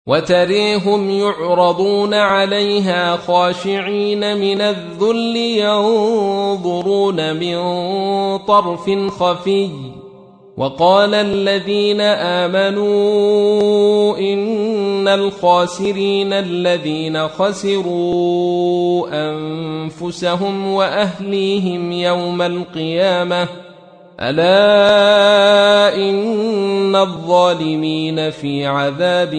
وتريهم يعرضون عليها خاشعين من الذل ينظرون من طرف خفي وقال الذين آمنوا إن الخاسرين الذين خسروا أنفسهم وأهليهم يوم القيامة ألا إن الظالمين في عذاب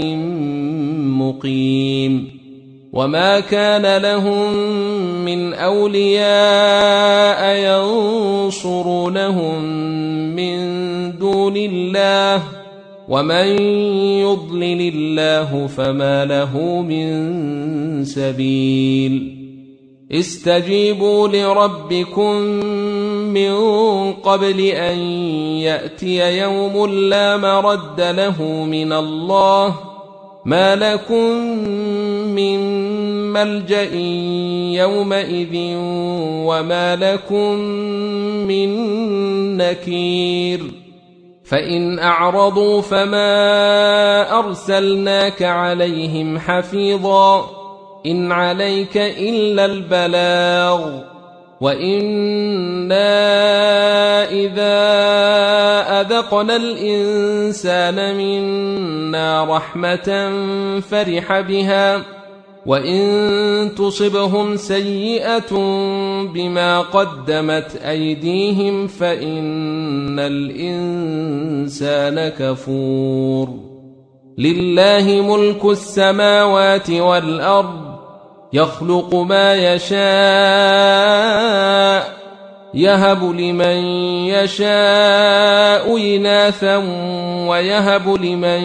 مقيم وما كان لهم من أولياء ينصرونهم من دون الله ومن يضلل الله فما له من سبيل استجيبوا لربكم من قبل أن يأتي يوم لا مرد له من الله ما لكم من ملجأ يومئذ وما لكم من نكير فإن أعرضوا فما أرسلناك عليهم حفيظا إن عليك إلا البلاغ وإنا إذا أذقنا الإنسان منا رحمة فرح بها وإن تصبهم سيئة بما قدمت أيديهم فإن الإنسان كفور لله ملك السماوات والأرض يخلق ما يشاء يهب لمن يشاء إناثا ويهب لمن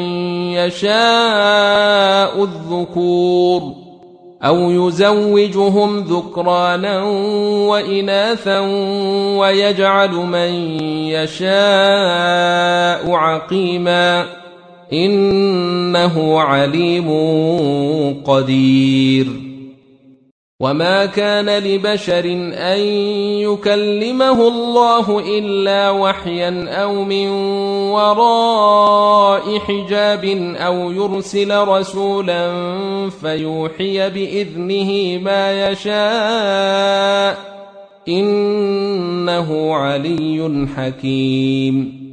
يشاء الذكور أو يزوجهم ذكرانا وإناثا ويجعل من يشاء عقيما إنه عليم قدير وما كان لبشر أن يكلمه الله إلا وحيا أو من وراء حجاب أو يرسل رسولا فيوحي بإذنه ما يشاء إنه علي حكيم